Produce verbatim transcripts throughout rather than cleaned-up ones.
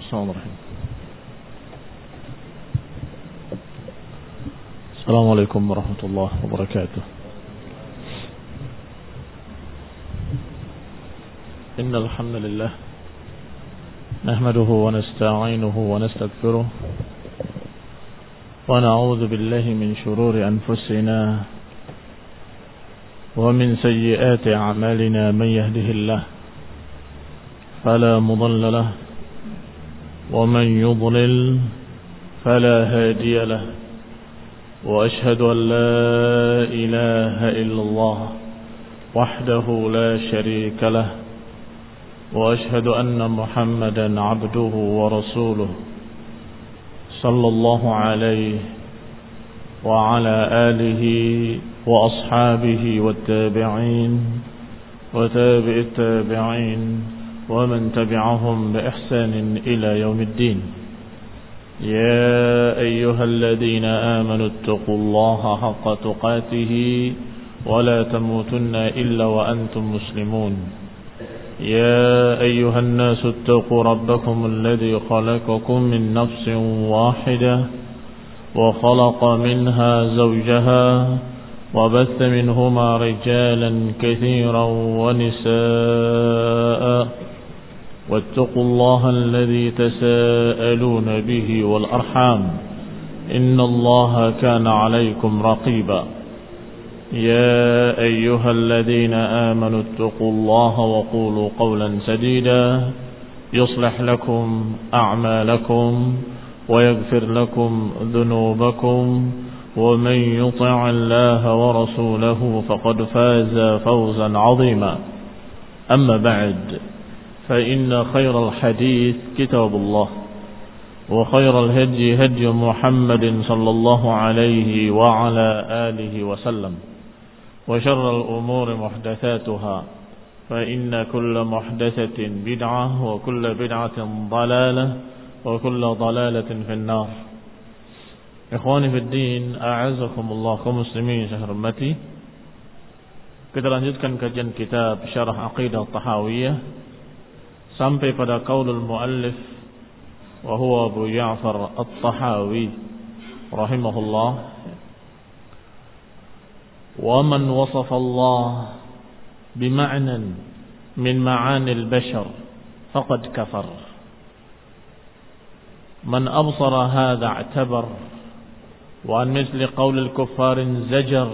Bismillahirrahmanirrahim. Assalamualaikum warahmatullahi wabarakatuh. Innal hamdalillah nahmaduhu wa nasta'inuhu wa nastaghfiruh wa na'udzu billahi min shururi anfusina wa min sayyiati a'malina man yahdihillahu fala mudilla lahu wa man yudlil fala hadiya lahu wa ashhadu an la ilaha illallah wahdahu la sharika lahu wa ashhadu anna Muhammadan abduhu wa rasuluh sallallahu alaihi wa ala alihi wa ashabihi wat tabi'in wa tabi'it tabi'in ومن تبعهم بإحسان إلى يوم الدين يا أيها الذين آمنوا اتقوا الله حق تقاته ولا تموتن إلا وأنتم مسلمون يا أيها الناس اتقوا ربكم الذي خلقكم من نفس واحدة وخلق منها زوجها وبث منهما رجالا كثيرا ونساء واتقوا الله الذي تساءلون به والأرحام إن الله كان عليكم رقيبا يا أيها الذين آمنوا اتقوا الله وقولوا قولا سديدا يصلح لكم أعمالكم ويغفر لكم ذنوبكم ومن يطع الله ورسوله فقد فاز فوزا عظيما أما بعد فإن خير الحديث كتاب الله وخير الهدي هدي محمد صلى الله عليه وعلى آله وسلم وشر الأمور محدثاتها فإن كل محدثة بدعة وكل بدعة ضلالة وكل ضلالة في النار. Ikhwani fi din, a'azzakumullah kaum muslimin yang saya hormati. Kita lanjutkan kajian kitab Syarah Aqidah Tahawiyah sampai pada qaulul muallif wa huwa Abu Ja'far At-Tahawi rahimahullah. Wa man wasafa Allah bima'nan min ma'ani al-bashar faqad kafar. Man absara hadha i'tabar wa an misli qaul al-kuffar zajar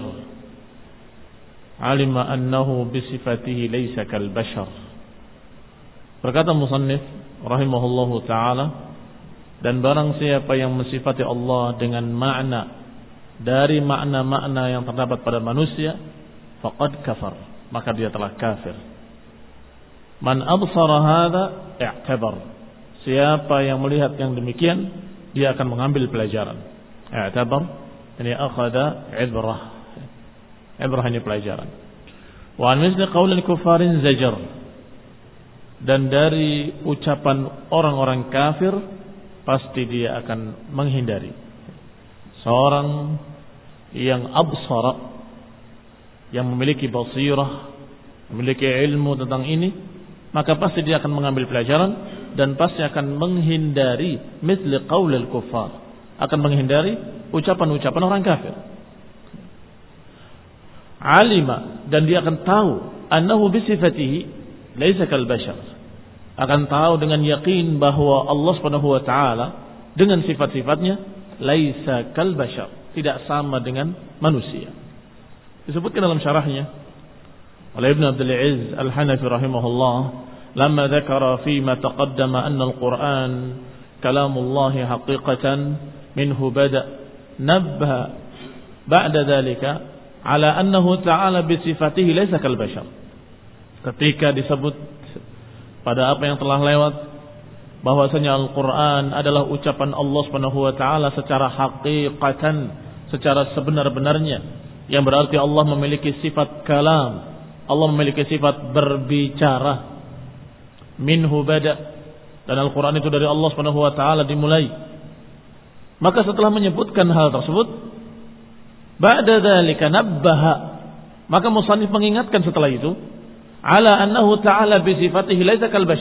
alima annahu bi sifatihi laysa kal bashar. Berkata musannif rahimahullahu ta'ala, dan barang siapa yang mensifati Allah dengan makna dari makna-makna yang terdapat pada manusia, faqad kafar, maka dia telah kafir. Man absara hadha i'tabar, siapa yang melihat yang demikian, dia akan mengambil pelajaran. I'tabar, ini akhada ibrah, ibrah ini pelajaran. Wa an misli qaulil kufarin zajar, dan dari ucapan orang-orang kafir pasti dia akan menghindari. Seorang yang absara, yang memiliki basirah, memiliki ilmu tentang ini, maka pasti dia akan mengambil pelajaran dan pasti akan menghindari misli qaulil kuffar, akan menghindari ucapan-ucapan orang kafir. Alima, dan dia akan tahu annahu bisifatihi laisa kal bashar, akan tahu dengan yakin bahwa Allah Subhanahu wa taala dengan sifat-sifatnya laisa kal bashar, tidak sama dengan manusia. Disebutkan dalam syarahnya oleh Ibn Abdul Aziz Al-Hanafi rahimahullah, lamma dzakara fi ma taqaddama anna al-Qur'an kalamullah haqiqatan minhu bada, nabbaha ba'da dzalika ala annahu ta'ala bi sifatihi laisa kal bashar. Ketika disebut pada apa yang telah lewat bahwasanya Al-Quran adalah ucapan Allah Subhanahu wa taala secara haqiqatan, secara sebenar-benarnya, yang berarti Allah memiliki sifat kalam, Allah memiliki sifat berbicara. Minhu bada, dan Al-Quran itu dari Allah Subhanahu wa taala dimulai. Maka setelah menyebutkan hal tersebut, ba'da dzalika nabbaha, maka musannif mengingatkan setelah itu ala annahu ta'ala bi sifatihi laisa kal bashar,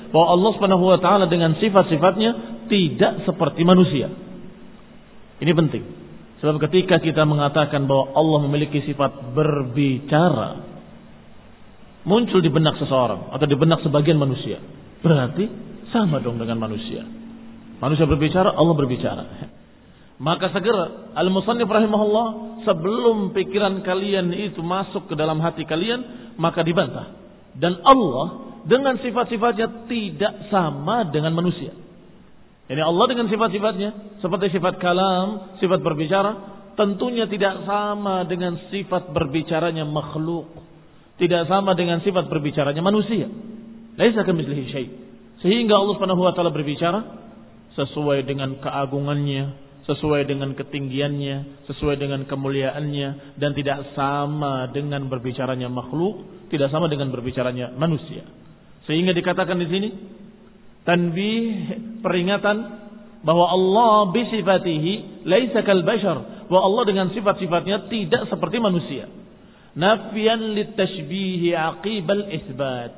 bahwa Allah Subhanahu wa taala dengan sifat-sifatnya tidak seperti manusia. Ini penting. Sebab ketika kita mengatakan bahwa Allah memiliki sifat berbicara, muncul di benak seseorang atau di benak sebagian manusia, berarti sama dong dengan manusia. Manusia berbicara, Allah berbicara. Maka segera al-musannif rahimahullah, sebelum pikiran kalian itu masuk ke dalam hati kalian, maka dibantah. Dan Allah dengan sifat-sifatnya tidak sama dengan manusia. Ini Allah dengan sifat-sifatnya seperti sifat kalam, sifat berbicara, tentunya tidak sama dengan sifat berbicaranya makhluk. Tidak sama dengan sifat berbicaranya manusia. Laisa kamitslihi syai'. Sehingga Allah Subhanahu wa taala berbicara sesuai dengan keagungannya, sesuai dengan ketinggiannya, sesuai dengan kemuliaannya, dan tidak sama dengan berbicaranya makhluk, tidak sama dengan berbicaranya manusia. Sehingga dikatakan di sini tanbih, peringatan bahwa Allah bisifatihi laisa kal bashar, bahwa Allah dengan sifat-sifatnya tidak seperti manusia. Nafyan litashbih aqibal isbat.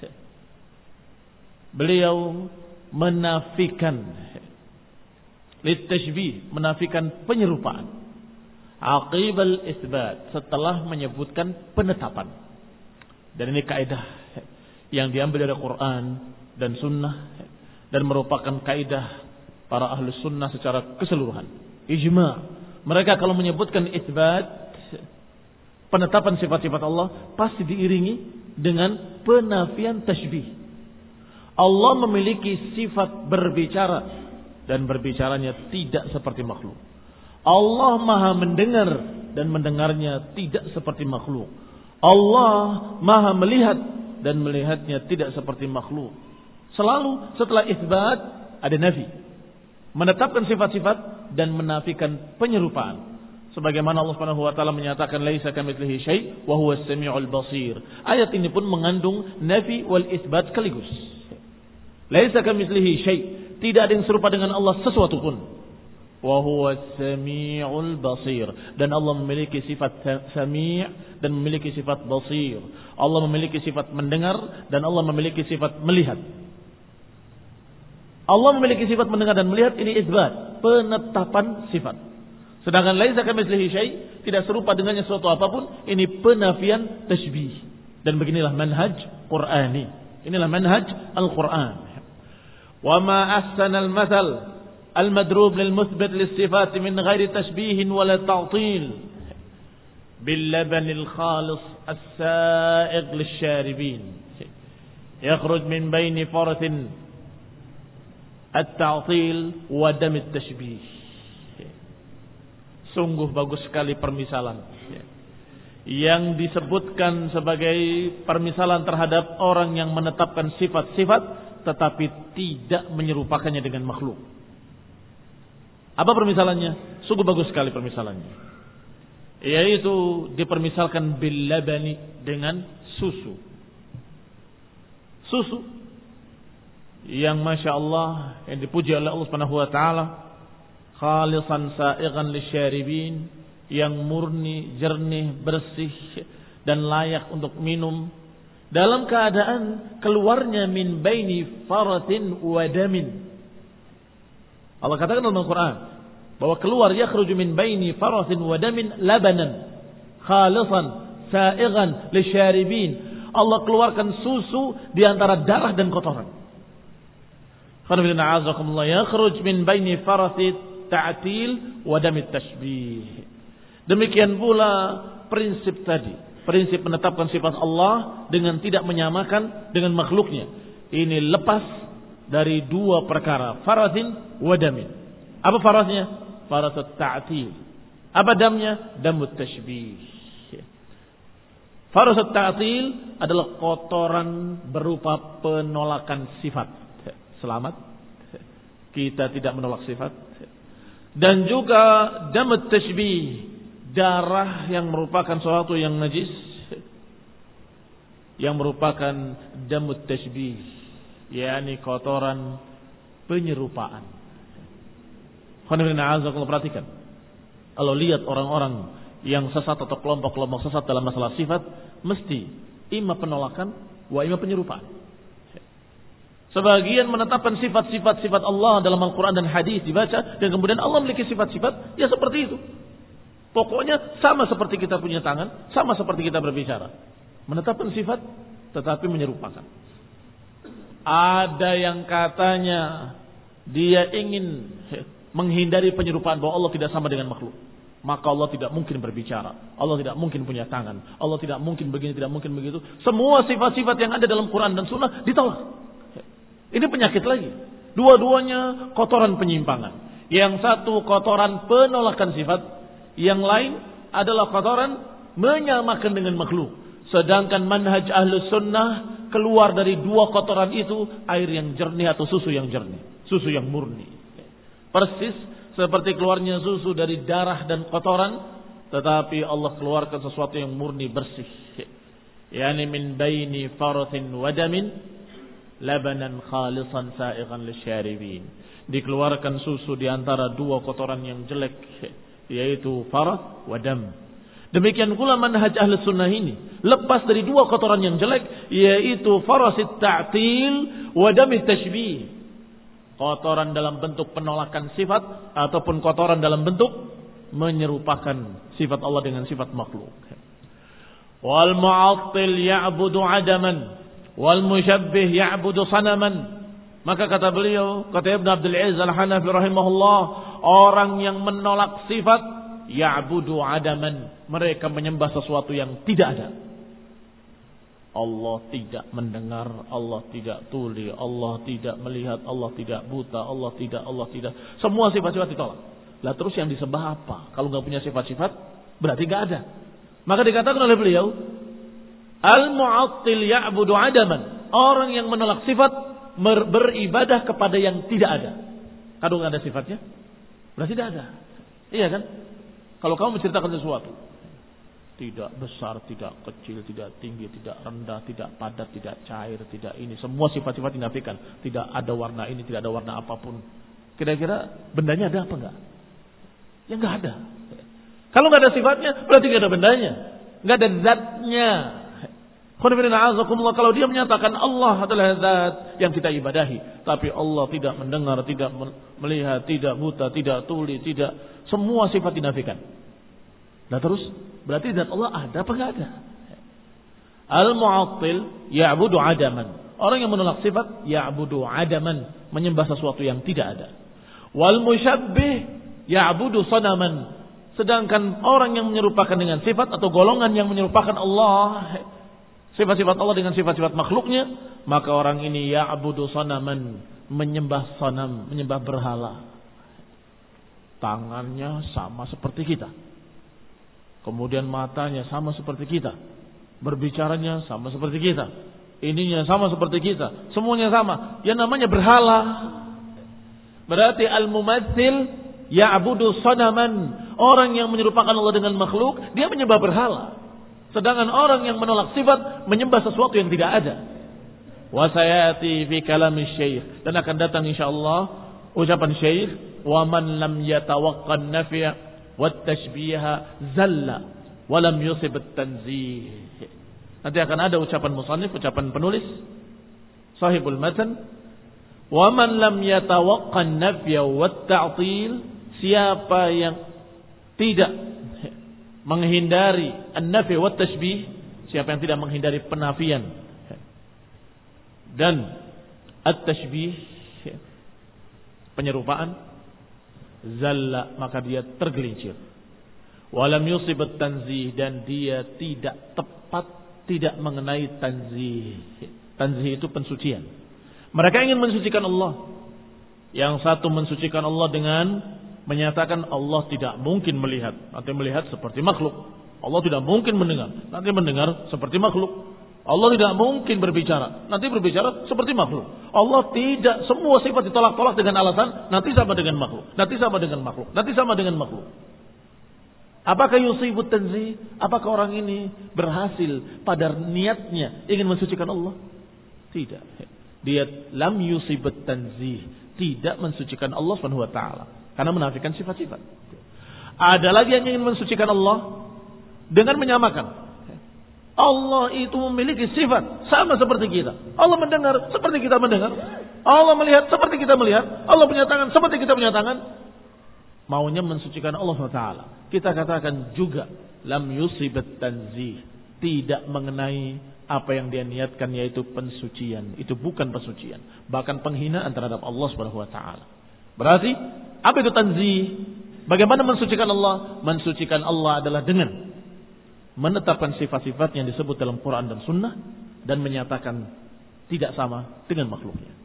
Beliau menafikan litashbih, menafikan penyerupaan, aqibal isbat, setelah menyebutkan penetapan. Dan ini kaidah yang diambil dari Quran dan Sunnah, dan merupakan kaidah para ahlus sunnah secara keseluruhan. Ijma'. Mereka kalau menyebutkan isbat, penetapan sifat-sifat Allah, pasti diiringi dengan penafian tashbih. Allah memiliki sifat berbicara, dan berbicaranya tidak seperti makhluk. Allah maha mendengar, dan mendengarnya tidak seperti makhluk. Allah maha melihat, dan melihatnya tidak seperti makhluk. Selalu setelah isbat ada nafi, menetapkan sifat-sifat dan menafikan penyerupaan. Sebagaimana Allah Subhanahu wa taala menyatakan laisa kamitslihi syai' wa huwas samiul basir. Ayat ini pun mengandung nafi wal isbat sekaligus. Laisa kamitslihi syai', tidak ada yang serupa dengan Allah sesuatu pun. Wa huwas samiul basir, dan Allah memiliki sifat sami' dan memiliki sifat basir. Allah memiliki sifat mendengar dan Allah memiliki sifat melihat. Allah memiliki sifat mendengar dan melihat, ini isbat, penetapan sifat. Sedangkan laisa kamitslihi syai', tidak serupa dengannya sesuatu apapun, ini penafian tashbih. Dan beginilah manhaj Qur'ani. Inilah manhaj Al-Qur'an. Wa ma ahsanal mathal al-madrub lil muthbit lis sifat min ghairi tashbih wala ta'til bil laban al khalis as-sa'iq lish-sharibin yakhruj min bayni farathin at-ta'til wa dam at-tashbih. Sungguh bagus sekali permisalan yang disebutkan sebagai permisalan terhadap orang yang menetapkan sifat-sifat tetapi tidak menyerupakannya dengan makhluk. Apa permisalannya? Sungguh bagus sekali permisalannya. Yaitu dipermisalkan bil labani, dengan susu. Susu yang Masya Allah, yang dipuji oleh Allah Subhanahu wa taala, khalisan sa'igan lisyaribin, yang murni, jernih, bersih dan layak untuk minum, dalam keadaan keluarnya min baini faratin wa damin. Allah katakan dalam Al-Quran bahwa keluar yakhruju min baini faratin wa damin labanan khalisan sa'igan lisyaribin. Allah keluarkan susu di antara darah dan kotoran. Yakhruj min baini faratit ta'til wa damit tashbih. Demikian pula prinsip tadi, prinsip menetapkan sifat Allah dengan tidak menyamakan dengan makhluknya. Ini lepas dari dua perkara, faratin wa damin. Apa farasnya? Faratut ta'til. Apa damnya? Damut tashbih. Faratut ta'til adalah kotoran berupa penolakan sifat. Selamat, kita tidak menolak sifat. Dan juga damut tashbih, darah yang merupakan sesuatu yang najis, yang merupakan damut tashbih, yakni kotoran penyerupaan. Perhatikan, kalau lihat orang-orang yang sesat atau kelompok-kelompok sesat dalam masalah sifat, mesti ima penolakan wa ima penyerupaan. Sebagian menetapkan sifat-sifat sifat Allah dalam Al-Quran dan hadis dibaca, dan kemudian Allah memiliki sifat-sifat ya seperti itu. Pokoknya sama seperti kita punya tangan, sama seperti kita berbicara. Menetapkan sifat tetapi menyerupakan. Ada yang katanya dia ingin menghindari penyerupaan bahwa Allah tidak sama dengan makhluk. Maka Allah tidak mungkin berbicara, Allah tidak mungkin punya tangan, Allah tidak mungkin begini, tidak mungkin begitu. Semua sifat-sifat yang ada dalam Quran dan Sunnah ditolak. Ini penyakit lagi. Dua-duanya kotoran penyimpangan. Yang satu kotoran penolakan sifat, yang lain adalah kotoran menyamakan dengan makhluk. Sedangkan manhaj Ahlus Sunnah keluar dari dua kotoran itu air yang jernih atau susu yang jernih, susu yang murni. Persis seperti keluarnya susu dari darah dan kotoran, tetapi Allah keluarkan sesuatu yang murni bersih. Yani min baini farathin wa damin labanan khalisan sa'iqan lisyaribin. Dikeluarkan susu di antara dua kotoran yang jelek, yaitu farat wa dam. Demikian pula manhaj Ahlus Sunnah ini lepas dari dua kotoran yang jelek, yaitu farasit ta'til wa damit tashbih. Kotoran dalam bentuk penolakan sifat ataupun kotoran dalam bentuk menyerupakan sifat Allah dengan sifat makhluk. Wal mu'attil ya'budu 'adaman wal musyabbih ya'budu sanaman. Maka kata beliau, kata Ibnu Abdul Aziz Al-Hanafi rahimahullah, orang yang menolak sifat ya'budu 'adaman, mereka menyembah sesuatu yang tidak ada. Allah tidak mendengar, Allah tidak tuli, Allah tidak melihat, Allah tidak buta, Allah tidak, Allah tidak. Semua sifat-sifat ditolak. Lah terus yang disembah apa? Kalau nggak punya sifat-sifat, berarti nggak ada. Maka dikatakan oleh beliau, al-mu'attil ya'budu 'adaman. Orang yang menolak sifat beribadah kepada yang tidak ada. Kalau nggak ada sifatnya, berarti tidak ada. Iya kan? Kalau kamu menceritakan sesuatu, tidak besar, tidak kecil, tidak tinggi, tidak rendah, tidak padat, tidak cair, tidak ini. Semua sifat-sifat dinafikan. Tidak ada warna ini, tidak ada warna apapun. Kira-kira bendanya ada apa enggak? Ya enggak ada. Kalau enggak ada sifatnya, berarti enggak ada bendanya. Enggak ada zatnya. Kalau dia menyatakan Allah adalah zat yang kita ibadahi, tapi Allah tidak mendengar, tidak melihat, tidak buta, tidak tuli, tidak, semua sifat dinafikan. Nah terus berarti zat Allah ada apa enggak ada? Al-mu'attil ya'budu 'adaman. Orang yang menolak sifat ya'budu 'adaman, menyembah sesuatu yang tidak ada. Wal musyabbih ya'budu sanaman. Sedangkan orang yang menyerupakan dengan sifat atau golongan yang menyerupakan Allah, sifat-sifat Allah dengan sifat-sifat makhluknya, maka orang ini ya'budu sanaman, menyembah sanam, menyembah berhala. Tangannya sama seperti kita. Kemudian matanya sama seperti kita. Berbicaranya sama seperti kita. Ininya sama seperti kita. Semuanya sama. Yang namanya berhala. Berarti al-mumatsil ya'budu sanaman. Orang yang menyerupakan Allah dengan makhluk, dia menyembah berhala. Sedangkan orang yang menolak sifat menyembah sesuatu yang tidak ada. Wa sayati fi kalami syekh. Dan akan datang insyaallah ucapan syekh, wa man lam yatawaqqan nafya wat tashbiha zalla wa lam yusib at-tanzih. Nanti akan ada ucapan musannif, ucapan penulis sahibul matan, wa man lam yatawaqqan nafya wat ta'til, siapa yang tidak menghindari an-nafi wat tashbih, siapa yang tidak menghindari penafian dan at-tashbih, penyerupaan, zalla, maka dia tergelincir. Walam yusibat tanzih, dan dia tidak tepat, tidak mengenai tanzih. Tanzih itu pensucian. Mereka ingin mensucikan Allah. Yang satu mensucikan Allah dengan menyatakan Allah tidak mungkin melihat, nanti melihat seperti makhluk. Allah tidak mungkin mendengar, nanti mendengar seperti makhluk. Allah tidak mungkin berbicara, nanti berbicara seperti makhluk. Allah tidak, semua sifat ditolak-tolak dengan alasan nanti sama dengan makhluk, nanti sama dengan makhluk, nanti sama dengan makhluk. Apakah yusibut tanzih? Apakah orang ini berhasil pada niatnya ingin mensucikan Allah? Tidak. Dia lam yusibut tanzih, tidak mensucikan Allah Subhanahu wa taala karena menafikan sifat-sifat. Ada lagi yang ingin mensucikan Allah dengan menyamakan. Allah itu memiliki sifat sama seperti kita. Allah mendengar seperti kita mendengar. Allah melihat seperti kita melihat. Allah punya tangan seperti kita punya tangan. Maunya mensucikan Allah subhanahu wa taala. Kita katakan juga lam yusibat tanzih, tidak mengenai apa yang dia niatkan yaitu pensucian. Itu bukan pensucian, bahkan penghinaan terhadap Allah subhanahu wa taala. Berarti apa itu tanzih? Bagaimana mensucikan Allah? Mensucikan Allah adalah dengan menetapkan sifat-sifat yang disebut dalam Quran dan Sunnah dan menyatakan tidak sama dengan makhluknya.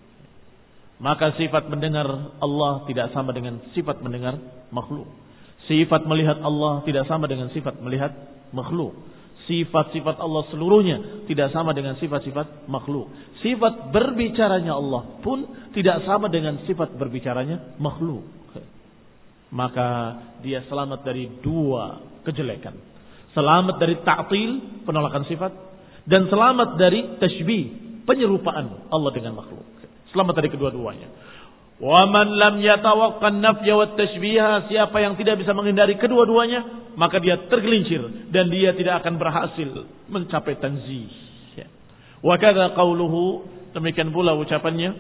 Maka sifat mendengar Allah tidak sama dengan sifat mendengar makhluk. Sifat melihat Allah tidak sama dengan sifat melihat makhluk. Sifat-sifat Allah seluruhnya tidak sama dengan sifat-sifat makhluk. Sifat berbicaranya Allah pun tidak sama dengan sifat berbicaranya makhluk. Maka dia selamat dari dua kejelekan. Selamat dari ta'til, penolakan sifat, dan selamat dari tashbih, penyerupaan Allah dengan makhluk. Selamat dari kedua-duanya. Wa man lam yatawaqqan nafya wat tashbiha, siapa yang tidak bisa menghindari kedua-duanya, maka dia tergelincir dan dia tidak akan berhasil mencapai tanzih. Wa kadza qauluhu, demikian pula ucapannya,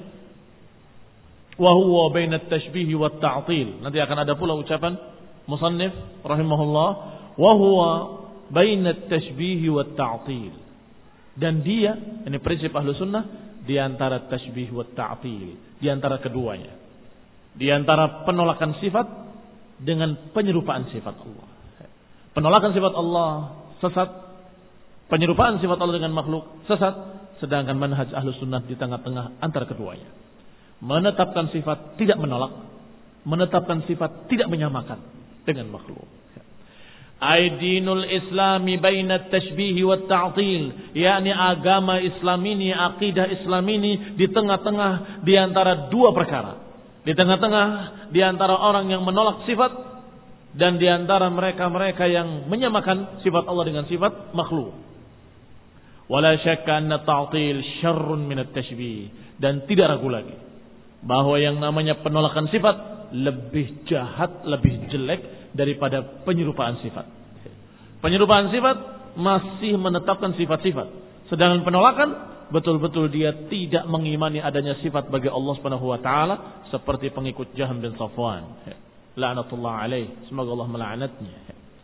wa huwa bainat tashbih wat ta'til. Nanti akan ada pula ucapan musannif rahimahullah, wa huwa bainat tashbih wat ta'til. Dan dia, ini prinsip ahlu sunnah, di antara tashbih wat ta'til, di antara keduanya, di antara penolakan sifat dengan penyerupaan sifat Allah. Penolakan sifat Allah sesat, penyerupaan sifat Allah dengan makhluk sesat, sedangkan manhaj ahlu sunnah di tengah-tengah antara keduanya. Menetapkan sifat, tidak menolak. Menetapkan sifat, tidak menyamakan dengan makhluk. Aidinul Islami bainat tashbih wat ta'til, yakni agama Islam ini, akidah Islam ini di tengah-tengah di antara dua perkara. Di tengah-tengah di antara orang yang menolak sifat dan di antara mereka-mereka yang menyamakan sifat Allah dengan sifat makhluk. Wala syakka anna ta'til syarrun min at-tashbih, dan tidak ragu lagi bahwa yang namanya penolakan sifat lebih jahat, lebih jelek daripada penyerupaan sifat. Penyerupaan sifat masih menetapkan sifat-sifat, sedangkan penolakan betul-betul dia tidak mengimani adanya sifat bagi Allah Subhanahu wa taala, seperti pengikut Jahm bin Safwan, la'natullah alaih, semoga Allah melaknatnya.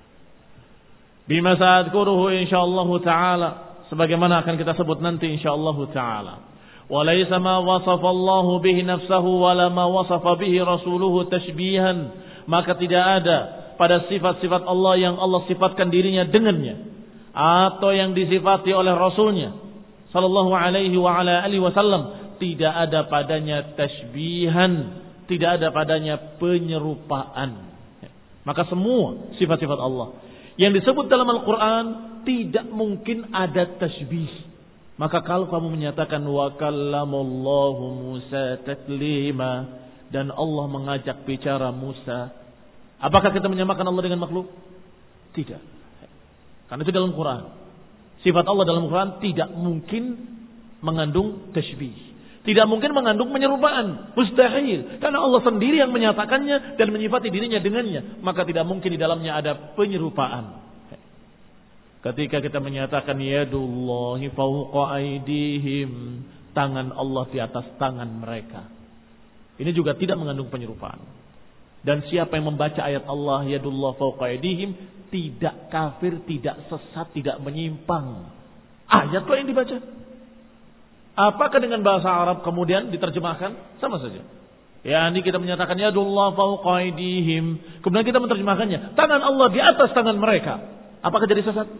Bima sa'adkuruhu insyaallah taala, sebagaimana akan kita sebut nanti insyaallah taala. Wa laysa ma wasafa Allah bihi nafsuhu wa la ma wasafa bihi rasuluhu tashbihan, maka tidak ada pada sifat-sifat Allah yang Allah sifatkan dirinya dengannya, atau yang disifati oleh Rasulnya sallallahu alaihi wa ala alihi wasallam, tidak ada padanya tashbihan, tidak ada padanya penyerupaan. Maka semua sifat-sifat Allah yang disebut dalam Al-Quran tidak mungkin ada tashbih. Maka kalau kamu menyatakan wa kallamallahu Musa taklima, dan Allah mengajak bicara Musa, apakah kita menyamakan Allah dengan makhluk? Tidak. Karena itu dalam Quran. Sifat Allah dalam Quran tidak mungkin mengandung tashbih. Tidak mungkin mengandung penyerupaan. Mustahil. Karena Allah sendiri yang menyatakannya dan menyifati dirinya dengannya. Maka tidak mungkin di dalamnya ada penyerupaan. Ketika kita menyatakan yadullahi fawqa aydihim, tangan Allah di atas tangan mereka, ini juga tidak mengandung penyerupaan. Dan siapa yang membaca ayat Allah yadullah fawqa aydihim tidak kafir, tidak sesat, tidak menyimpang. Ayat kok yang dibaca. Apakah dengan bahasa Arab kemudian diterjemahkan? Sama saja. Ya, ini kita menyatakan yadullah fawqa aydihim, kemudian kita menerjemahkannya tangan Allah di atas tangan mereka. Apakah jadi sesat?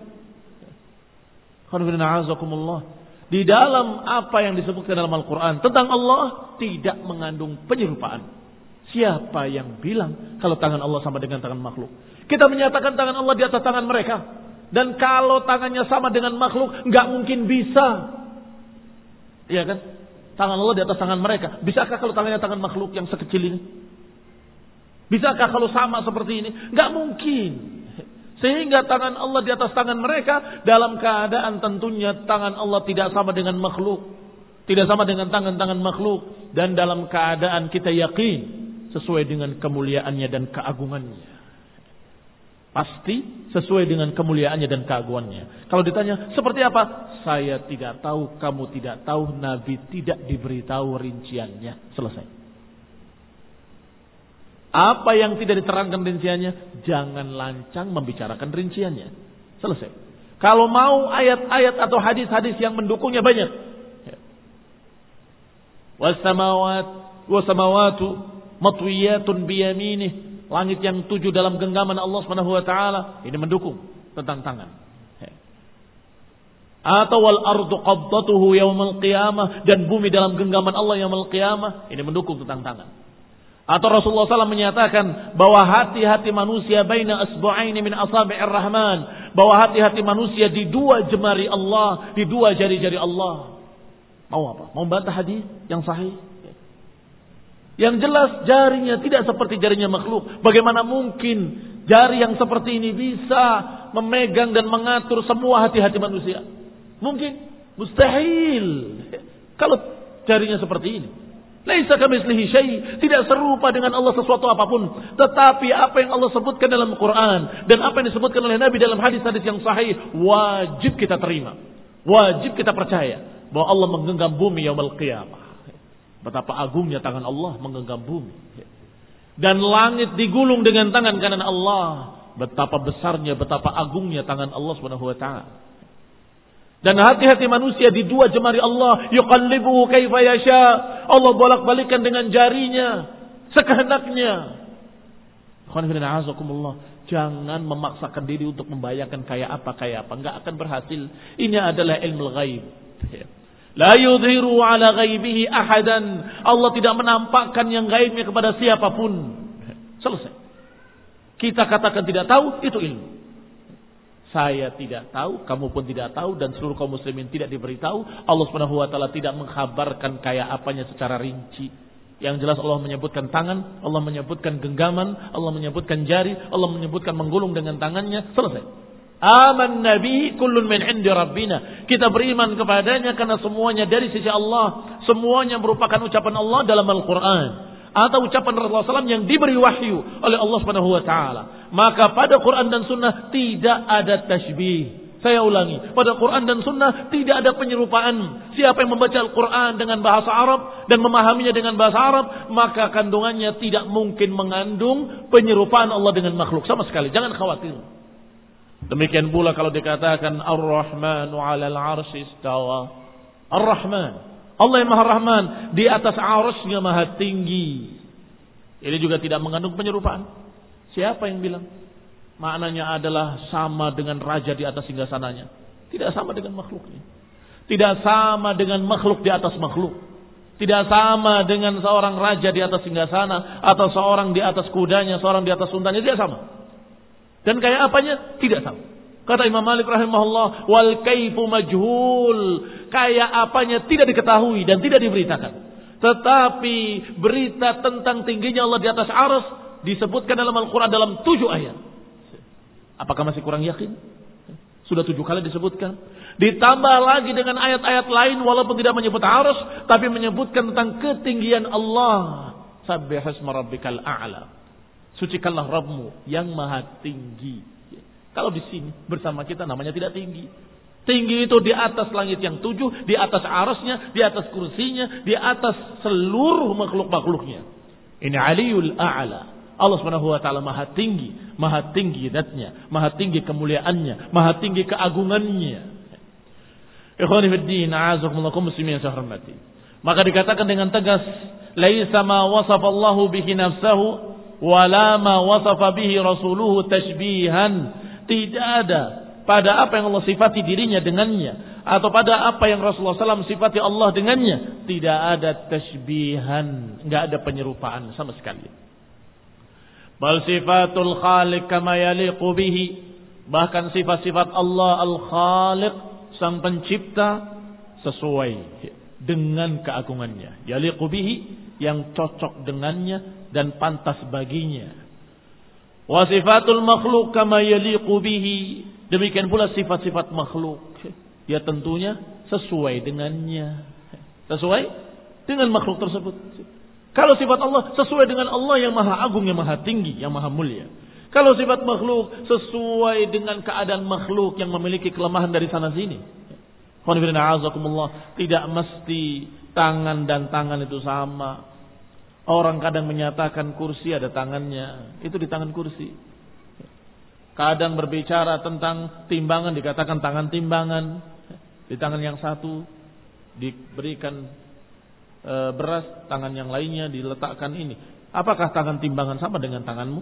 Di dalam apa yang disebutkan dalam Al-Quran tentang Allah tidak mengandung penyerupaan. Siapa yang bilang kalau tangan Allah sama dengan tangan makhluk? Kita menyatakan tangan Allah di atas tangan mereka. Dan kalau tangannya sama dengan makhluk, nggak mungkin bisa. Iya kan? Tangan Allah di atas tangan mereka. Bisakah kalau tangannya tangan makhluk yang sekecil ini? Bisakah kalau sama seperti ini? Nggak mungkin. Sehingga tangan Allah di atas tangan mereka dalam keadaan tentunya tangan Allah tidak sama dengan makhluk. Tidak sama dengan tangan-tangan makhluk. Dan dalam keadaan kita yakin sesuai dengan kemuliaannya dan keagungannya. Pasti sesuai dengan kemuliaannya dan keagungannya. Kalau ditanya seperti apa? Saya tidak tahu, kamu tidak tahu, Nabi tidak diberitahu rinciannya. Selesai. Apa yang tidak diterangkan rinciannya, jangan lancang membicarakan rinciannya. Selesai. Kalau mau ayat-ayat atau hadis-hadis yang mendukungnya banyak. Wassamawat wasamawatu matwiyatun biyaminih. Langit yang tujuh dalam genggaman Allah Subhanahu wa taala, ini mendukung tentang tangan. Atau wal ardu qabdatuhu yaumil qiyamah, dan bumi dalam genggaman Allah yaumil qiyamah, ini mendukung tentang tangan. Atau Rasulullah sallallahu alaihi wasallam menyatakan bahwa hati-hati manusia baina asbu'aini min asabi'ir rahman, bahwa hati-hati manusia di dua jemari Allah, di dua jari-jari Allah. Mau apa? Mau bantah hadis yang sahih? Yang jelas jarinya tidak seperti jarinya makhluk. Bagaimana mungkin jari yang seperti ini bisa memegang dan mengatur semua hati-hati manusia? Mungkin? Mustahil. Kalau jarinya seperti ini. Laisa kamitslihi syai', tidak serupa dengan Allah sesuatu apapun. Tetapi apa yang Allah sebutkan dalam Quran dan apa yang disebutkan oleh Nabi dalam hadis-hadis yang sahih, wajib kita terima. Wajib kita percaya bahwa Allah menggenggam bumi yaumul qiyamah. Betapa agungnya tangan Allah menggenggam bumi. Dan langit digulung dengan tangan kanan Allah. Betapa besarnya, betapa agungnya tangan Allah Subhanahu wa taala. Dan hati-hati manusia di dua jemari Allah, yuqallibuhu kaifa yasha. Allah bolak-balikan dengan jarinya sekehendaknya. Jangan memaksakan diri untuk membayangkan kayak apa kayak apa, enggak akan berhasil. Ini adalah ilmu ghaib. La yudhiru ala ghaibihi ahadan. Allah tidak menampakkan yang gaibnya kepada siapapun. Selesai. Kita katakan tidak tahu, itu ilmu. Saya tidak tahu, kamu pun tidak tahu, dan seluruh kaum muslimin tidak diberitahu. Allah Subhanahu wa taala tidak mengkhabarkan kayak apanya secara rinci. Yang jelas Allah menyebutkan tangan, Allah menyebutkan genggaman, Allah menyebutkan jari, Allah menyebutkan menggulung dengan tangannya. Selesai. Aman nabi kullun min indi rabbina. Kita beriman kepadanya karena semuanya dari sisi Allah. Semuanya merupakan ucapan Allah dalam Al-Quran, atau ucapan Rasulullah sallallahu alaihi wasallam yang diberi wahyu oleh Allah Subhanahu wa taala. Maka pada Quran dan Sunnah tidak ada tasybih. Saya ulangi, pada Quran dan Sunnah tidak ada penyerupaan. Siapa yang membaca Al-Quran dengan bahasa Arab dan memahaminya dengan bahasa Arab, maka kandungannya tidak mungkin mengandung penyerupaan Allah dengan makhluk sama sekali. Jangan khawatir. Demikian pula kalau dikatakan Ar-Rahmanu 'alal 'arsy istawa. Ar-Rahman, Allah yang Maha Rahman, di atas 'arsy-Nya Maha tinggi. Ini juga tidak mengandung penyerupaan. Siapa yang bilang? Maknanya adalah sama dengan raja di atas singgasananya. Tidak sama dengan makhluknya. Tidak sama dengan makhluk di atas makhluk. Tidak sama dengan seorang raja di atas singgasana, atau seorang di atas kudanya, seorang di atas untanya. Tidak sama. Dan kayak apanya? Tidak sama. Kata Imam Malik rahimahullah, wal kaifu majhul. Kayak apanya tidak diketahui dan tidak diberitakan. Tetapi berita tentang tingginya Allah di atas arsy disebutkan dalam Al-Quran dalam tujuh ayat. Apakah masih kurang yakin? Sudah tujuh kali disebutkan. Ditambah lagi dengan ayat-ayat lain walaupun tidak menyebut arsy, tapi menyebutkan tentang ketinggian Allah. Sabbihisma rabbikal a'la. Sucikanlah Rabbmu yang maha tinggi. Kalau di sini bersama kita namanya tidak tinggi. Tinggi itu di atas langit yang tujuh, di atas arsy-Nya, di atas kursinya, di atas seluruh makhluk-makhluknya. Ini Aliyul A'la. Allah Subhanahu wa taala maha tinggi, maha tinggi zatnya, maha tinggi kemuliaannya, maha tinggi keagungannya. Ikhwani fid din, a'azakumullah muslimin yang saya hormati. Maka dikatakan dengan tegas, laisa ma wasafa Allahu bihi nafsahu wala ma wasafa bihi rasuluhu tashbihan. Tidak ada pada apa yang Allah sifati dirinya dengannya, atau pada apa yang Rasulullah sallallahu alaihi wasallam sifati Allah dengannya, tidak ada tashbihan, enggak ada penyerupaan sama sekali. Bal sifatul khaliq kama yaliqu bihi, bahkan sifat-sifat Allah al-Khaliq, sang pencipta, sesuai dengan keagungannya. Yaliqu bihi, yang cocok dengannya dan pantas baginya. Wa sifatul makhluk kama yaliqu bihi, demikian pula sifat-sifat makhluk, ya tentunya sesuai dengannya, sesuai dengan makhluk tersebut. Kalau sifat Allah sesuai dengan Allah yang maha agung, yang maha tinggi, yang maha mulia. Kalau sifat makhluk sesuai dengan keadaan makhluk yang memiliki kelemahan dari sana sini. Tidak mesti tangan dan tangan itu sama. Orang kadang menyatakan kursi ada tangannya, itu di tangan kursi. Kadang berbicara tentang timbangan dikatakan tangan timbangan. Di tangan yang satu diberikan e, beras, tangan yang lainnya diletakkan ini. Apakah tangan timbangan sama dengan tanganmu?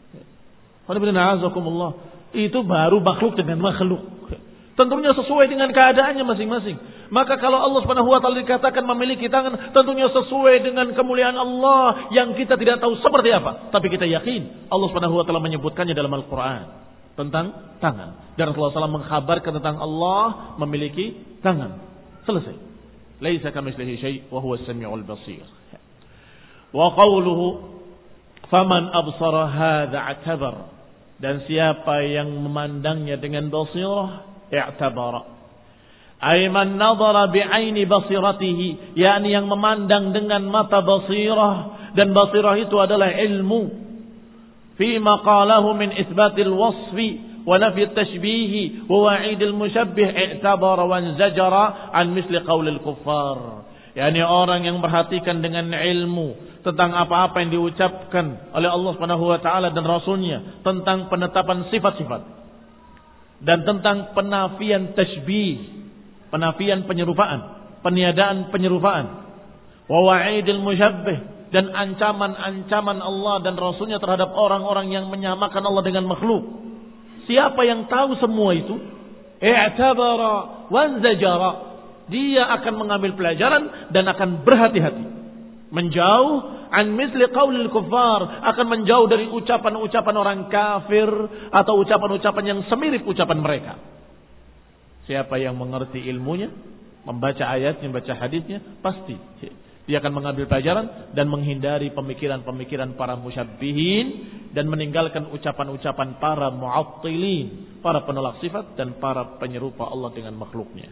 Itu baru makhluk dengan makhluk. Tentunya sesuai dengan keadaannya masing-masing. Maka kalau Allah Subhanahu wa taala dikatakan memiliki tangan, tentunya sesuai dengan kemuliaan Allah yang kita tidak tahu seperti apa, tapi kita yakin Allah Subhanahu wa taala menyebutkannya dalam Al-Qur'an tentang tangan. Dan Rasulullah shallallahu alaihi wasallam mengkhabarkan tentang Allah memiliki tangan. Selesai. Laisa kamitslihi syai' wa huwas samiul basir. Wa qawluhu faman absara hadza atabar, dan siapa yang memandangnya dengan basirah i'tabara, ay man nadhara bi'aini basiratihi, yakni yang memandang dengan mata basirah, dan basirah itu adalah ilmu فيما قاله من إثبات الوصف ونفي التشبيه ووعيد المشبه اعتبر وانزجر عن مثل قول الكفار. Yani orang yang perhatikan dengan ilmu tentang apa-apa yang diucapkan oleh Allah Subhanahu wa taala dan Rasulnya tentang penetapan sifat-sifat dan tentang penafian tashbih, penafian penyerupaan, peniadaan penyerupaan, wa wa'idil musyabbih, dan ancaman-ancaman Allah dan Rasulnya terhadap orang-orang yang menyamakan Allah dengan makhluk. Siapa yang tahu semua itu, i'tabara wanzajara, dia akan mengambil pelajaran dan akan berhati-hati, menjauh an misli qaulil kuffar, akan menjauh dari ucapan-ucapan orang kafir atau ucapan-ucapan yang semirip ucapan mereka. Siapa yang mengerti ilmunya, membaca ayatnya, membaca hadisnya, pasti dia akan mengambil pelajaran dan menghindari pemikiran-pemikiran para musyabbihin dan meninggalkan ucapan-ucapan para mu'attilin, para penolak sifat dan para penyerupa Allah dengan makhluknya.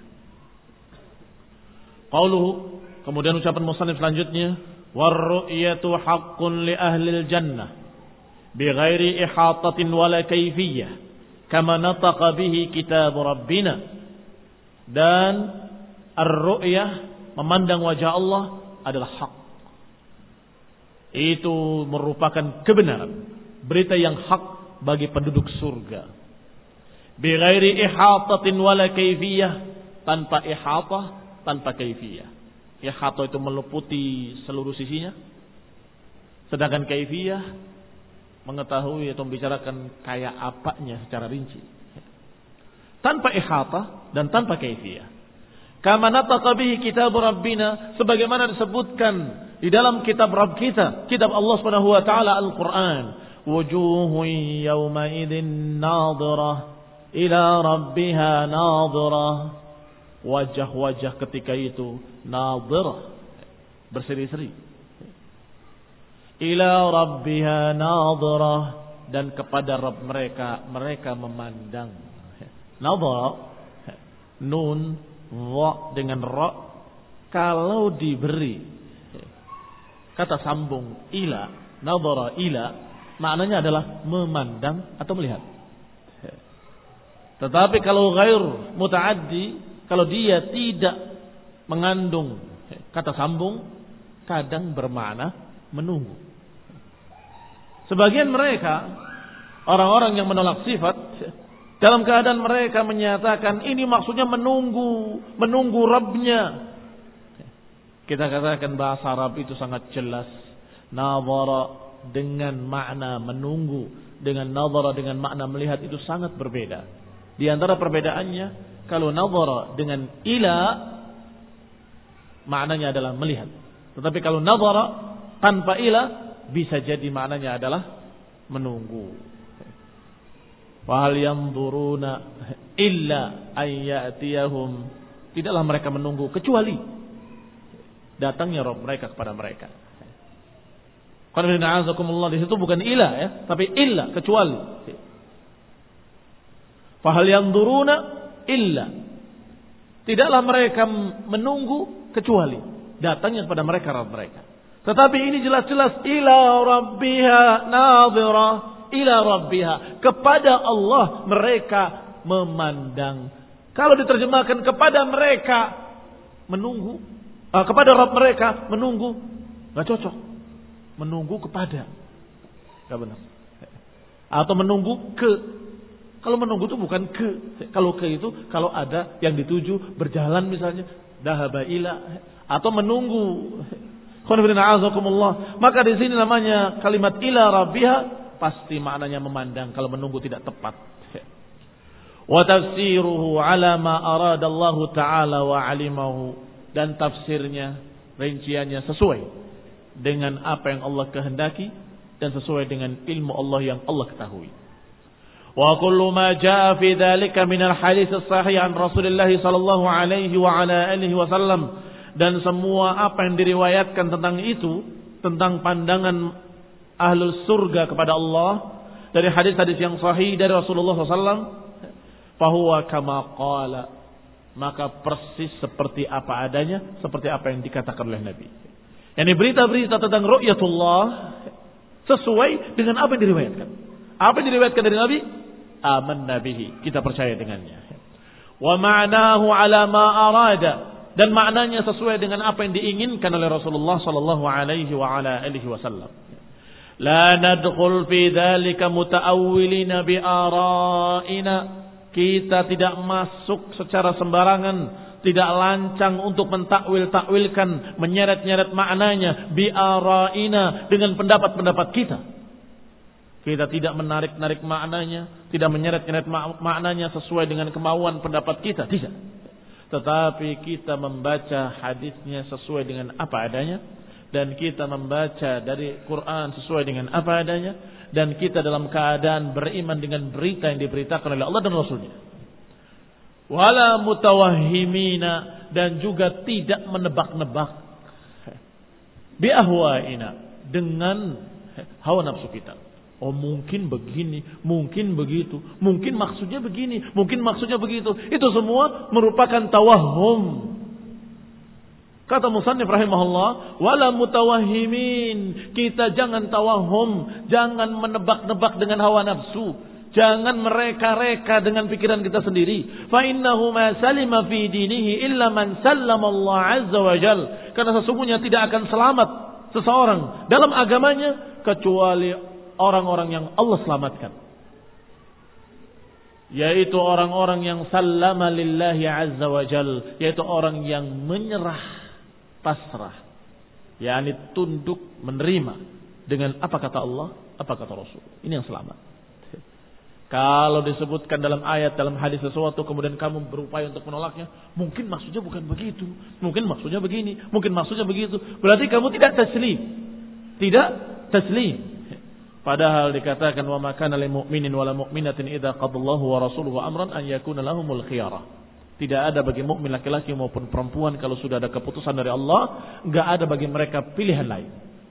Qauluhu, kemudian ucapan musannif selanjutnya, war-ru'yatu haqqun li ahlil jannah bighairi ihatatin wala kayfiyah kama nataqa bihi kitab rabbina. Dan ar-ru'yah, memandang wajah Allah, adalah hak. Itu merupakan kebenaran, berita yang hak bagi penduduk surga. Bighairi ihatatin wala kaifiyah, tanpa ihatah, tanpa kaifiyah. Ihatah itu meliputi seluruh sisinya, sedangkan kaifiyah mengetahui atau membicarakan kayak apanya secara rinci. Tanpa ihatah dan tanpa kaifiyah. Kama nataqa bihi kitab rabbina, sebagaimana disebutkan di dalam kitab Rabb kita, kitab Allah Subhanahu wa taala Al-Qur'an. Wujuhun yawma idzin nadhirah ila rabbiha nadhirah. Wajah-wajah ketika itu nadhirah, berseri-seri. Ila rabbiha nadhirah, dan kepada Rabb mereka mereka memandang. Nadhirah, nun wa dengan ra, kalau diberi kata sambung ila, nadhara ila, maknanya adalah memandang atau melihat. Tetapi kalau ghair mutaaddi, kalau dia tidak mengandung kata sambung, kadang bermakna menunggu. Sebagian mereka, orang-orang yang menolak sifat, dalam keadaan mereka menyatakan ini maksudnya menunggu, menunggu Rabbnya. Kita katakan bahasa Arab itu sangat jelas. Nadhara dengan makna menunggu, dengan nadhara dengan makna melihat itu sangat berbeda. Di antara perbedaannya, kalau nadhara dengan ila, maknanya adalah melihat. Tetapi kalau nadhara tanpa ila, bisa jadi maknanya adalah menunggu. Wahal yanzuruna illa ayyatiyahum, tidaklah mereka menunggu kecuali datangnya Rabb mereka kepada mereka. Qul inna a'azakumullah, di situ bukan illa ya, tapi illa, kecuali. Wahal yanzuruna illa, tidaklah mereka menunggu kecuali datangnya kepada mereka Rabb mereka. Tetapi ini jelas-jelas ila rabbiha nadhirah, ila rabbiha. Kepada Allah mereka memandang. Kalau diterjemahkan kepada mereka menunggu, uh, kepada Rabb mereka menunggu, nggak cocok. Menunggu kepada, nggak benar. Atau menunggu ke. Kalau menunggu itu bukan ke. Kalau ke itu kalau ada yang dituju berjalan misalnya, dhahaba ila, atau menunggu. Maka di sini namanya kalimat ila rabbiha pasti maknanya memandang kalau menunggu tidak tepat. Wa tafsiruhu ala ma arada Allah taala wa alimahu, dan tafsirnya, rinciannya sesuai dengan apa yang Allah kehendaki dan sesuai dengan ilmu Allah yang Allah ketahui. Wa kullu ma jaa fi dzalika min al-hadits as-sahih an Rasulillah sallallahu alaihi wa ala alihi wasallam, dan semua apa yang diriwayatkan tentang itu, tentang pandangan ahlul surga kepada Allah dari hadis-hadis yang sahih dari Rasulullah sallallahu alaihi wasallam, fahuwa kama qala, maka persis seperti apa adanya, seperti apa yang dikatakan oleh Nabi. Yani berita-berita tentang ru'yatullah sesuai dengan apa yang diriwayatkan. Apa yang diriwayatkan dari Nabi? Amanna bihi, kita percaya dengannya. Wa ma'nahu ala ma arada, dan maknanya sesuai dengan apa yang diinginkan oleh Rasulullah sallallahu alaihi wa ala alihi wasallam. La nadkhul fi dzalika mutaawwilina bi ara'ina, kita tidak masuk secara sembarangan, tidak lancang untuk mentakwil-takwilkan, menyeret-nyeret maknanya bi ara'ina dengan pendapat-pendapat kita. Kita tidak menarik-narik maknanya, tidak menyeret-nyeret maknanya sesuai dengan kemauan pendapat kita, tidak. Tetapi kita membaca hadisnya sesuai dengan apa adanya, dan kita membaca dari Quran sesuai dengan apa adanya, dan kita dalam keadaan beriman dengan berita yang diberitakan oleh Allah dan Rasulnya. Wala mutawahhimina, dan juga tidak menebak-nebak bi ahwaina, dengan hawa nafsu kita. Oh mungkin begini, mungkin begitu, mungkin maksudnya begini, mungkin maksudnya begitu. Itu semua merupakan tawahhum. Kata musannif rahimahullah, wala mutawahhimin, kita jangan tawahhum, jangan menebak-nebak dengan hawa nafsu, jangan mereka-reka dengan pikiran kita sendiri. Fa innahu ma salima fi dinihi illa man sallama Allah azza wa jal, karena sesungguhnya tidak akan selamat seseorang dalam agamanya kecuali orang-orang yang Allah selamatkan, yaitu orang-orang yang sallama lillahi azza wa jal, yaitu orang yang menyerah, pasrah, yakni tunduk, menerima dengan apa kata Allah, apa kata Rasul. Ini yang selamat. Kalau disebutkan dalam ayat, dalam hadis sesuatu, kemudian kamu berupaya untuk menolaknya, mungkin maksudnya bukan begitu, mungkin maksudnya begini, mungkin maksudnya begitu, berarti kamu tidak taslim, tidak taslim. Padahal dikatakan wa ma kana lil mu'minin wala mu'minatin idza qadallahu wa rasuluhu amran an yakuna lahumul khiyarah. Tidak ada bagi mukmin laki-laki maupun perempuan kalau sudah ada keputusan dari Allah, enggak ada bagi mereka pilihan lain.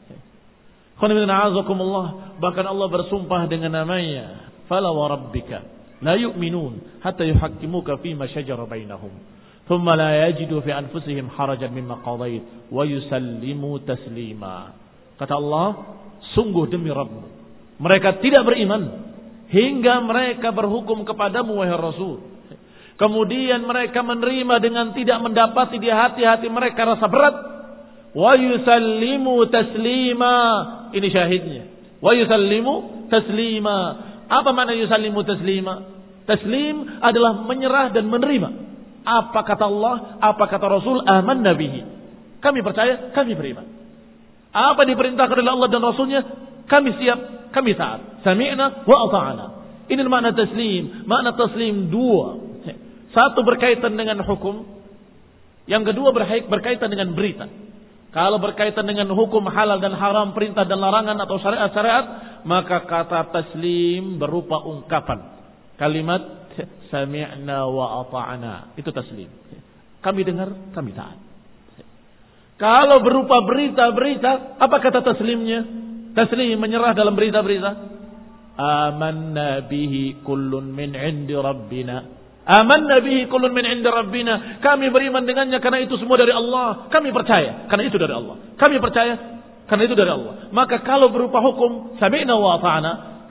Bahkan Allah bersumpah dengan namanya, fala wa rabbika la yu'minun hatta yuhaqqimuka fima shajara bainahum thumma la yajidu fi anfusihim harajan mimma qadait wa yusallimu taslima. Kata Allah, sungguh demi Rabbmu, mereka tidak beriman hingga mereka berhukum kepadamu wahai Rasul. Kemudian mereka menerima dengan tidak mendapati di hati-hati mereka rasa berat. Wa yusallimu taslima. Ini syahidnya. Wa yusallimu taslima. Apa makna yusallimu taslima? Taslim adalah menyerah dan menerima. Apa kata Allah, apa kata Rasul, amanna bihi. Kami percaya, kami beriman. Apa diperintahkan oleh Allah dan Rasulnya, kami siap, kami taat. Sami'na wa ata'na. Ini makna taslim. Makna taslim dua. Satu berkaitan dengan hukum, yang kedua berkaitan dengan berita. Kalau berkaitan dengan hukum halal dan haram, perintah dan larangan atau syariat-syariat, maka kata taslim berupa ungkapan kalimat sami'na wa ata'na. Itu taslim. Kami dengar, kami taat. Kalau berupa berita-berita, apa kata taslimnya? Taslim menyerah dalam berita-berita. Amanna bihi kullun min indi rabbina. Amanna bihi kullun min indi rabbina. Kami beriman dengannya karena itu semua dari Allah. Kami percaya karena itu dari Allah. Kami percaya karena itu dari Allah. Maka kalau berupa hukum, sami'na wa ata'na,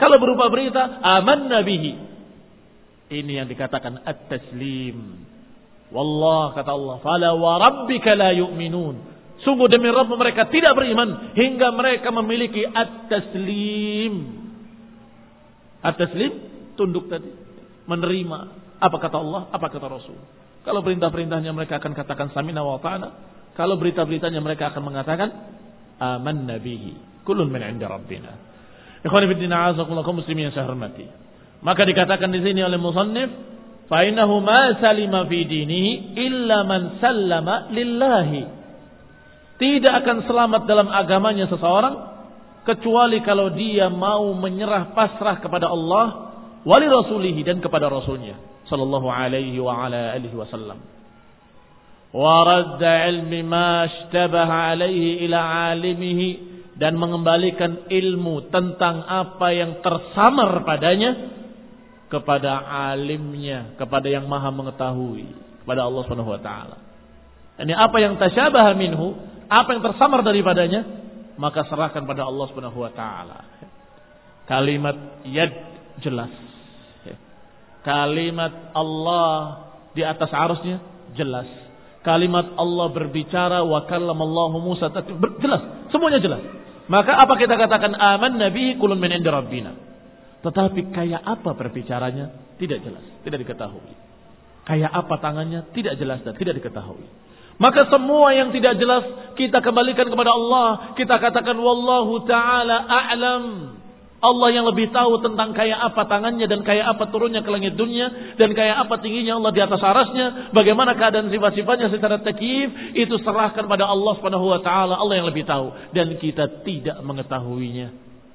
Kalau berupa berita, amanna bihi. Ini yang dikatakan at-taslim. Wallah, kata Allah, fala wa rabbika la yu'minun. Sungguh demi Rabb mereka tidak beriman hingga mereka memiliki at-taslim. At-taslim, tunduk tadi, menerima apa kata Allah, apa kata Rasul. Kalau perintah-perintahnya mereka akan katakan samina wa ta'ana. Kalau berita-beritanya mereka akan mengatakan amanna bihi. Kullun min 'inda rabbina. Ikhwani fi din, a'azakumullah kaum muslimin yang saya hormati. Maka dikatakan di sini oleh musannif, fa innahu ma salima fi dinihi illa man sallama lillahi. Tidak akan selamat dalam agamanya seseorang kecuali kalau dia mau menyerah pasrah kepada Allah, wali rasulihi, dan kepada rasulnya sallallahu alaihi wa ala alihi wasallam. Wa radda ilmi ma ishtabaha alaihi ila alimihi, dan mengembalikan ilmu tentang apa yang tersamar padanya kepada alimnya, kepada yang maha mengetahui, kepada Allah Subhanahu wa taala. Ini apa yang tasyabaha minhu, apa yang tersamar daripadanya, maka serahkan pada Allah Subhanahu wa taala. Kalimat yad jelas. Kalimat Allah di atas arusnya jelas. Kalimat Allah berbicara wa kallamallahu Musa, jelas, semuanya jelas. Maka apa kita katakan amanna bihi kullun min 'inda rabbina. Tetapi kayak apa berbicaranya tidak jelas, tidak diketahui. Kayak apa tangannya tidak jelas dan tidak diketahui. Maka semua yang tidak jelas kita kembalikan kepada Allah. Kita katakan wallahu ta'ala a'lam. Allah yang lebih tahu tentang kayak apa tangannya dan kayak apa turunnya ke langit dunia dan kayak apa tingginya Allah di atas arasnya, bagaimana keadaan sifat-sifatnya secara takyif, itu serahkan pada Allah Subhanahu wa taala. Allah yang lebih tahu dan kita tidak mengetahuinya.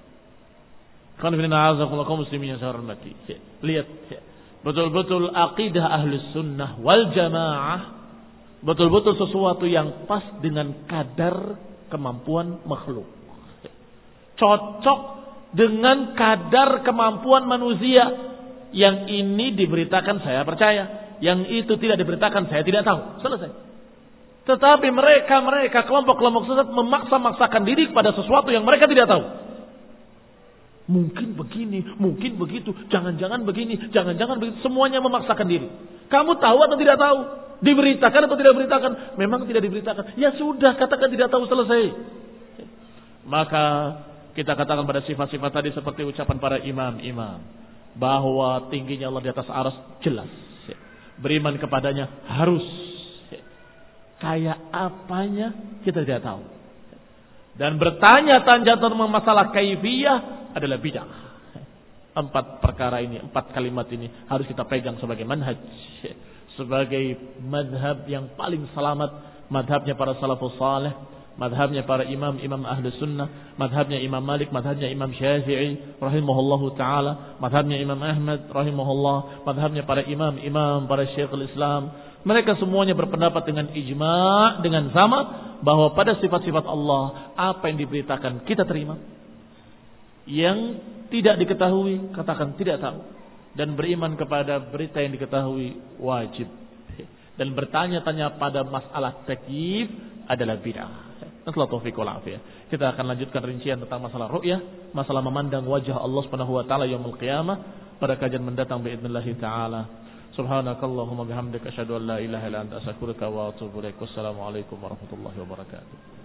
Kaum muslimin yang saya hormati, lihat betul-betul akidah Ahlus Sunnah wal Jamaah, betul-betul sesuatu yang pas dengan kadar kemampuan makhluk, cocok dengan kadar kemampuan manusia. Yang ini diberitakan saya percaya, yang itu tidak diberitakan saya tidak tahu. Selesai. Tetapi mereka-mereka kelompok-kelompok sesat memaksa-maksakan diri pada sesuatu yang mereka tidak tahu. Mungkin begini, mungkin begitu, jangan-jangan begini, jangan-jangan begitu. Semuanya memaksakan diri. Kamu tahu atau tidak tahu? Diberitakan atau tidak diberitakan? Memang tidak diberitakan. Ya sudah, katakan tidak tahu, selesai. Maka kita katakan pada sifat-sifat tadi seperti ucapan para imam-imam, bahwa tingginya Allah di atas aras jelas. Beriman kepadanya harus. Kayak apanya kita tidak tahu. Dan bertanya-tanya tentang masalah kaifiyah adalah bid'ah. Empat perkara ini, empat kalimat ini harus kita pegang sebagai manhaj, sebagai madhab yang paling selamat, madhabnya para salafus salih, madhabnya para imam-imam ahlu sunnah, madhabnya Imam Malik, madhabnya Imam Syafi'i rahimahullahu ta'ala, madhabnya Imam Ahmad rahimahullah, madhabnya para imam-imam, para syekhul Islam. Mereka semuanya berpendapat dengan ijma', dengan sama, bahwa pada sifat-sifat Allah, apa yang diberitakan kita terima, yang tidak diketahui katakan tidak tahu, dan beriman kepada berita yang diketahui wajib, dan bertanya-tanya pada masalah takyif adalah bid'ah. Nasallahu taufiq wal afiyah. Kita akan lanjutkan rincian tentang masalah ru'yah, masalah memandang wajah Allah Subhanahu wa taala yaumul qiyamah pada kajian mendatang باذنillah taala. Subhanakallahumma bihamdika asyhadu an la ilaha illa anta astaghfiruka wa atubu ilaik. Wassalamu alaikum warahmatullahi wabarakatuh.